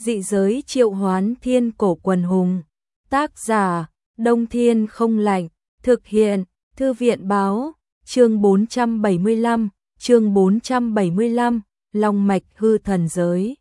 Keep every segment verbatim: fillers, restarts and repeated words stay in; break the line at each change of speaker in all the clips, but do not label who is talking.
Dị giới triệu hoán thiên cổ quần hùng. Tác giả, Đông Thiên Không Lạnh. Thực hiện, Thư viện Báo. Chương bốn trăm bảy mươi lăm, chương bốn trăm bảy mươi lăm, Long mạch hư thần giới.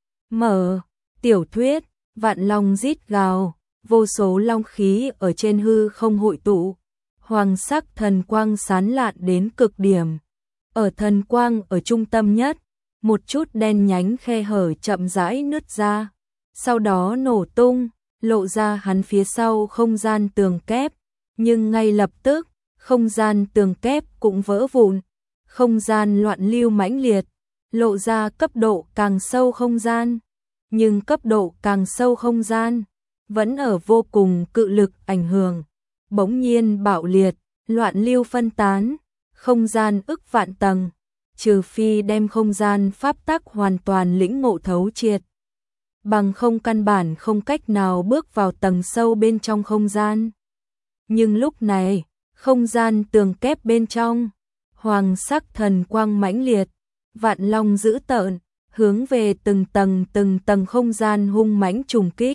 Mở, tiểu thuyết, vạn long rít gào, vô số long khí ở trên hư không hội tụ. Hoàng sắc thần quang sán lạn đến cực điểm. Ở thần quang ở trung tâm nhất, một chút đen nhánh khe hở chậm rãi nứt ra, sau đó nổ tung, lộ ra hắn phía sau không gian tường kép, nhưng ngay lập tức, không gian tường kép cũng vỡ vụn, không gian loạn lưu mãnh liệt, lộ ra cấp độ càng sâu không gian, nhưng cấp độ càng sâu không gian vẫn ở vô cùng cự lực ảnh hưởng, bỗng nhiên bạo liệt, loạn lưu phân tán, không gian ức vạn tầng, trừ phi đem không gian pháp tắc hoàn toàn lĩnh ngộ thấu triệt, bằng không căn bản không cách nào bước vào tầng sâu bên trong không gian. Nhưng lúc này, không gian tường kép bên trong, hoàng sắc thần quang mãnh liệt, vạn long dữ tợn, hướng về từng tầng từng tầng không gian hung mãnh trùng kích.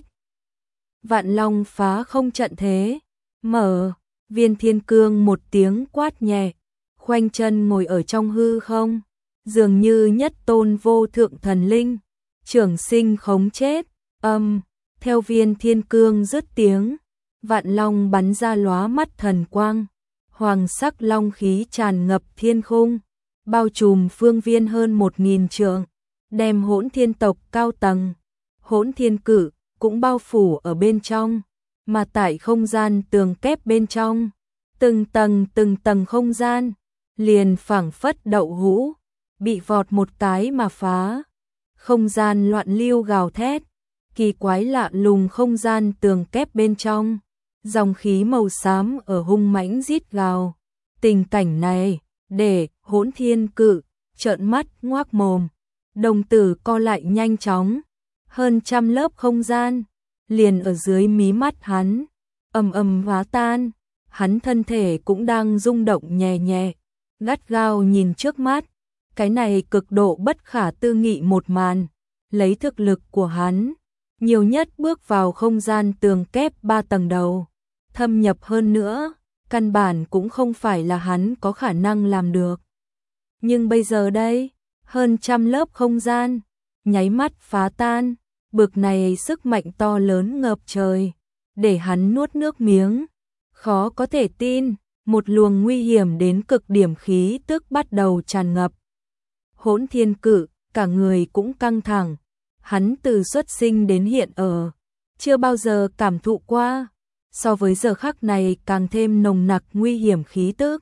Vạn long phá không trận thế, mở, Viên Thiên Cương một tiếng quát nhẹ, khoanh chân ngồi ở trong hư không, dường như nhất tôn vô thượng thần linh, trường sinh khống chết, âm, theo Viên Thiên Cương dứt tiếng, vạn long bắn ra lóa mắt thần quang, hoàng sắc long khí tràn ngập thiên khung, bao trùm phương viên hơn một nghìn trượng, đem hỗn thiên tộc cao tầng, hỗn thiên cử cũng bao phủ ở bên trong, mà tại không gian tường kép bên trong, từng tầng từng tầng không gian, liền phảng phất đậu hũ, bị vọt một cái mà phá, không gian loạn lưu gào thét, kỳ quái lạ lùng không gian tường kép bên trong, dòng khí màu xám ở hung mãnh rít gào, tình cảnh này, để hỗn thiên cự, trợn mắt ngoác mồm, đồng tử co lại nhanh chóng, hơn trăm lớp không gian, liền ở dưới mí mắt hắn, ầm ầm hóa tan, hắn thân thể cũng đang rung động nhẹ nhẹ, gắt gao nhìn trước mắt, cái này cực độ bất khả tư nghị một màn, lấy thực lực của hắn, nhiều nhất bước vào không gian tường kép ba tầng đầu, thâm nhập hơn nữa, căn bản cũng không phải là hắn có khả năng làm được. Nhưng bây giờ đây, hơn trăm lớp không gian, nháy mắt phá tan, bực này sức mạnh to lớn ngập trời, để hắn nuốt nước miếng, khó có thể tin, một luồng nguy hiểm đến cực điểm khí tức bắt đầu tràn ngập. Hỗn thiên cự, cả người cũng căng thẳng, hắn từ xuất sinh đến hiện ở, chưa bao giờ cảm thụ qua, so với giờ khắc này càng thêm nồng nặc nguy hiểm khí tức.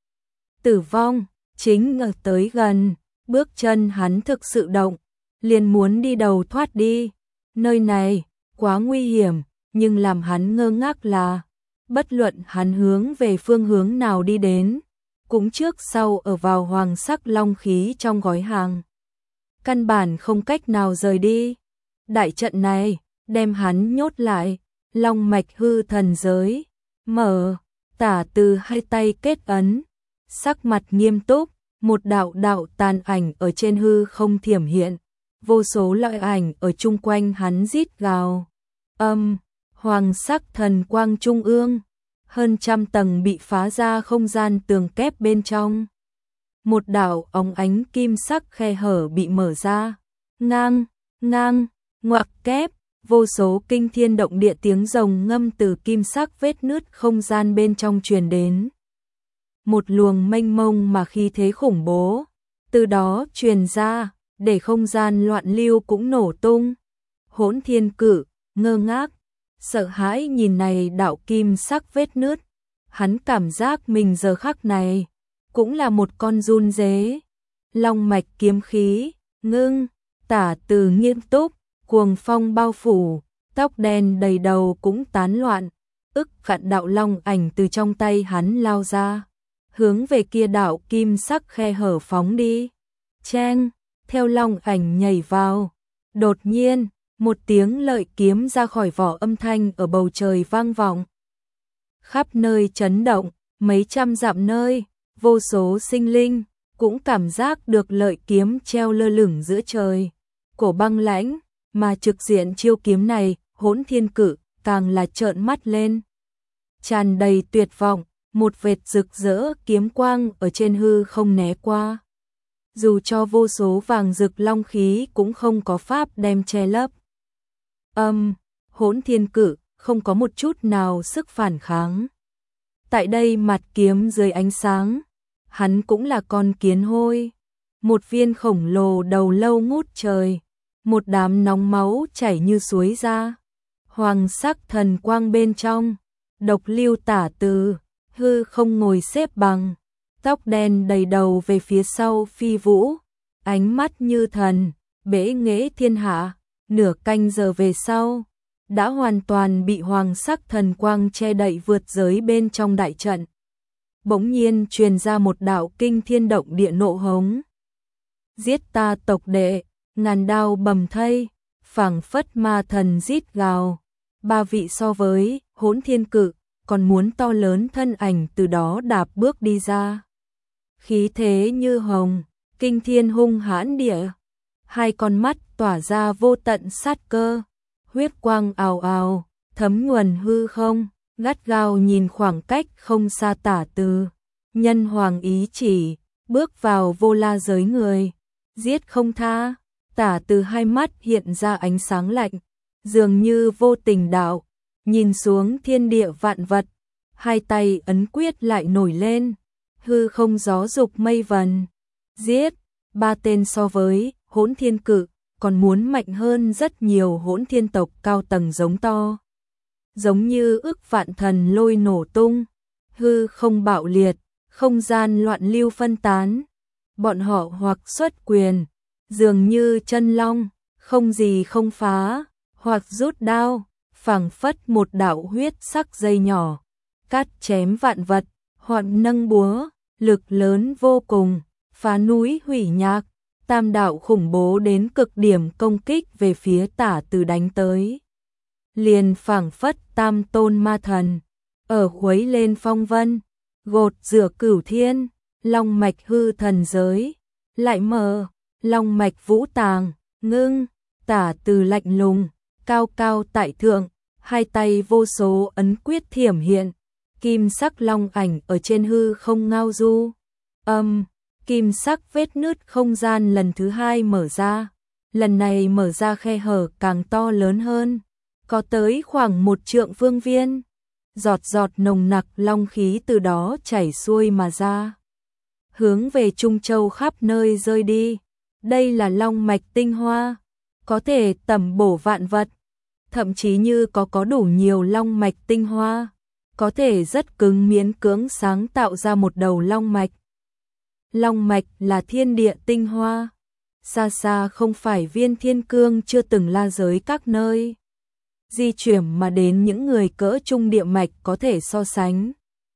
Tử vong, chính ở tới gần, bước chân hắn thực sự động, liền muốn đi đầu thoát đi, nơi này, quá nguy hiểm, nhưng làm hắn ngơ ngác là, bất luận hắn hướng về phương hướng nào đi đến, cũng trước sau ở vào hoàng sắc long khí trong gói hàng. Căn bản không cách nào rời đi. Đại trận này, đem hắn nhốt lại, long mạch hư thần giới, mở, tả từ hai tay kết ấn, sắc mặt nghiêm túc, một đạo đạo tàn ảnh ở trên hư không thiểm hiện, vô số loại ảnh ở chung quanh hắn rít gào, âm, hoàng sắc thần quang trung ương, hơn trăm tầng bị phá ra không gian tường kép bên trong. Một đạo óng ánh kim sắc khe hở bị mở ra, ngang, ngang, ngoặc kép, vô số kinh thiên động địa tiếng rồng ngâm từ kim sắc vết nứt không gian bên trong truyền đến. Một luồng mênh mông mà khí thế khủng bố, từ đó truyền ra, để không gian loạn lưu cũng nổ tung. Hỗn thiên cử, ngơ ngác, sợ hãi nhìn này đạo kim sắc vết nứt, hắn cảm giác mình giờ khắc này, cũng là một con run dế. Long mạch kiếm khí, ngưng, tả từ nghiêm túc, cuồng phong bao phủ, tóc đen đầy đầu cũng tán loạn, ức vạn đạo long ảnh từ trong tay hắn lao ra, hướng về kia đạo kim sắc khe hở phóng đi. Cheng, theo long ảnh nhảy vào, đột nhiên, một tiếng lợi kiếm ra khỏi vỏ âm thanh ở bầu trời vang vọng. Khắp nơi chấn động, mấy trăm dặm nơi, vô số sinh linh, cũng cảm giác được lợi kiếm treo lơ lửng giữa trời. Cổ băng lãnh, mà trực diện chiêu kiếm này, Hỗn Thiên Cự càng là trợn mắt lên. Tràn đầy tuyệt vọng, một vệt rực rỡ kiếm quang ở trên hư không né qua. Dù cho vô số vàng rực long khí cũng không có pháp đem che lấp. Âm, um, Hỗn Thiên Cự không có một chút nào sức phản kháng. Tại đây mặt kiếm dưới ánh sáng, hắn cũng là con kiến hôi. Một viên khổng lồ đầu lâu ngút trời, một đám nóng máu chảy như suối ra. Hoàng sắc thần quang bên trong, độc lưu tả từ, hư không ngồi xếp bằng, tóc đen đầy đầu về phía sau phi vũ, ánh mắt như thần, bẽ nghễ thiên hạ, nửa canh giờ về sau, đã hoàn toàn bị hoàng sắc thần quang che đậy vượt giới bên trong đại trận. Bỗng nhiên truyền ra một đạo kinh thiên động địa nộ hống. Giết ta tộc đệ, ngàn đao bầm thây, phảng phất ma thần rít gào. Ba vị so với Hỗn Thiên Cự, còn muốn to lớn thân ảnh từ đó đạp bước đi ra. Khí thế như hồng, kinh thiên hung hãn địa, hai con mắt tỏa ra vô tận sát cơ, huyết quang ào ào, thấm nhuần hư không, gắt gao nhìn khoảng cách không xa tả từ. Nhân hoàng ý chỉ, bước vào vô la giới người, giết không tha. Tả từ hai mắt hiện ra ánh sáng lạnh, dường như vô tình đạo, nhìn xuống thiên địa vạn vật, hai tay ấn quyết lại nổi lên, hư không gió dục mây vần. Giết, ba tên so với Hỗn Thiên Cự, còn muốn mạnh hơn rất nhiều hỗn thiên tộc cao tầng giống to. Giống như ức vạn thần lôi nổ tung, hư không bạo liệt, không gian loạn lưu phân tán. Bọn họ hoặc xuất quyền, dường như chân long, không gì không phá, hoặc rút đao, phảng phất một đạo huyết sắc dây nhỏ, cắt chém vạn vật, hoặc nâng búa, lực lớn vô cùng, phá núi hủy nhạc, tam đạo khủng bố đến cực điểm công kích về phía tả từ đánh tới. Liền phảng phất tam tôn ma thần, ở khuấy lên phong vân, gột rửa cửu thiên, long mạch hư thần giới, lại mở, long mạch vũ tàng, ngưng, tả từ lạnh lùng, cao cao tại thượng, hai tay vô số ấn quyết thiểm hiện, kim sắc long ảnh ở trên hư không ngao du. Âm, um, kim sắc vết nứt không gian lần thứ hai mở ra, lần này mở ra khe hở càng to lớn hơn, có tới khoảng một trượng phương viên, giọt giọt nồng nặc long khí từ đó chảy xuôi mà ra, hướng về Trung Châu khắp nơi rơi đi. Đây là long mạch tinh hoa, có thể tẩm bổ vạn vật, thậm chí như có có đủ nhiều long mạch tinh hoa, có thể rất cứng miễn cưỡng sáng tạo ra một đầu long mạch. Long mạch là thiên địa tinh hoa, xa xa không phải viên thiên cương chưa từng la giới các nơi di chuyển mà đến những người cỡ trung địa mạch có thể so sánh.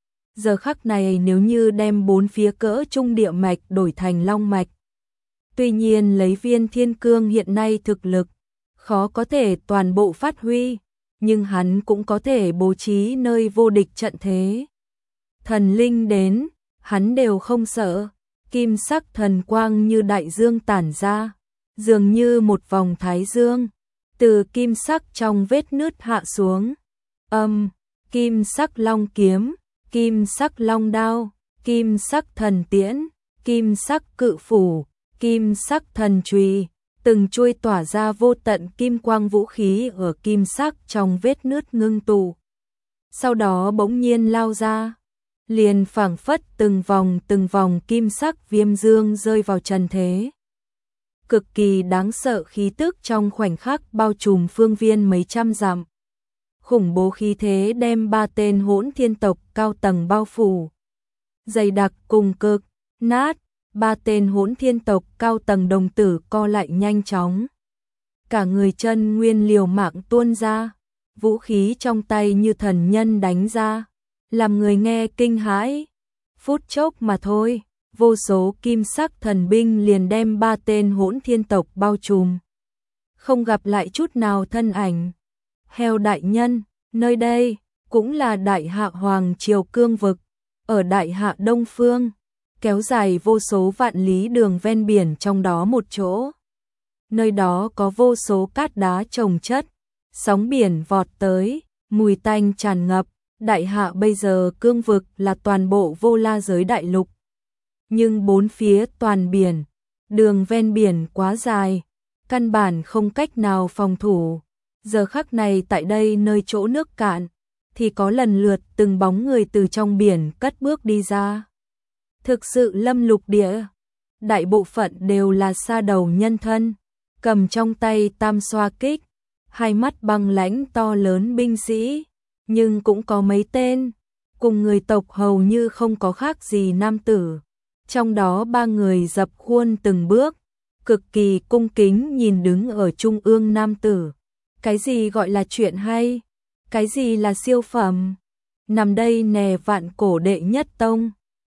Giờ khắc này nếu như đem bốn phía cỡ trung địa mạch đổi thành long mạch, tuy nhiên lấy viên thiên cương hiện nay thực lực, khó có thể toàn bộ phát huy, nhưng hắn cũng có thể bố trí nơi vô địch trận thế. Thần linh đến, hắn đều không sợ, kim sắc thần quang như đại dương tản ra, dường như một vòng thái dương, từ kim sắc trong vết nứt hạ xuống. Âm, um, kim sắc long kiếm, kim sắc long đao, kim sắc thần tiễn, kim sắc cự phủ, kim sắc thần chùy, từng chuôi tỏa ra vô tận kim quang vũ khí ở kim sắc trong vết nứt ngưng tụ. Sau đó bỗng nhiên lao ra, liền phảng phất từng vòng từng vòng kim sắc viêm dương rơi vào trần thế. Cực kỳ đáng sợ khí tức trong khoảnh khắc bao trùm phương viên mấy trăm dặm. Khủng bố khí thế đem ba tên hỗn thiên tộc cao tầng bao phủ. Dày đặc cùng cực, nát, ba tên hỗn thiên tộc cao tầng đồng tử co lại nhanh chóng. Cả người chân nguyên liều mạng tuôn ra, vũ khí trong tay như thần nhân đánh ra, làm người nghe kinh hãi. Phút chốc mà thôi, vô số kim sắc thần binh liền đem ba tên hỗn thiên tộc bao trùm. Không gặp lại chút nào thân ảnh. Heo đại nhân, nơi đây cũng là đại hạ hoàng triều cương vực, ở đại hạ đông phương, kéo dài vô số vạn lý đường ven biển trong đó một chỗ. nơi đó có vô số cát đá chồng chất, sóng biển vọt tới, mùi tanh tràn ngập, đại hạ bây giờ cương vực là toàn bộ Vô La giới đại lục. Nhưng bốn phía toàn biển, đường ven biển quá dài, căn bản không cách nào phòng thủ. Giờ khắc này tại đây nơi chỗ nước cạn, thì có lần lượt từng bóng người từ trong biển cất bước đi ra. Thực sự lâm lục địa, đại bộ phận đều là sa đầu nhân thân, cầm trong tay tam xoa kích, hai mắt băng lãnh to lớn binh sĩ, nhưng cũng có mấy tên, cùng người tộc hầu như không có khác gì nam tử. Trong đó ba người dập khuôn từng bước, cực kỳ cung kính nhìn đứng ở trung ương nam tử. Cái gì gọi là chuyện hay? Cái gì là siêu phẩm? Nằm đây nè vạn cổ đệ nhất tông,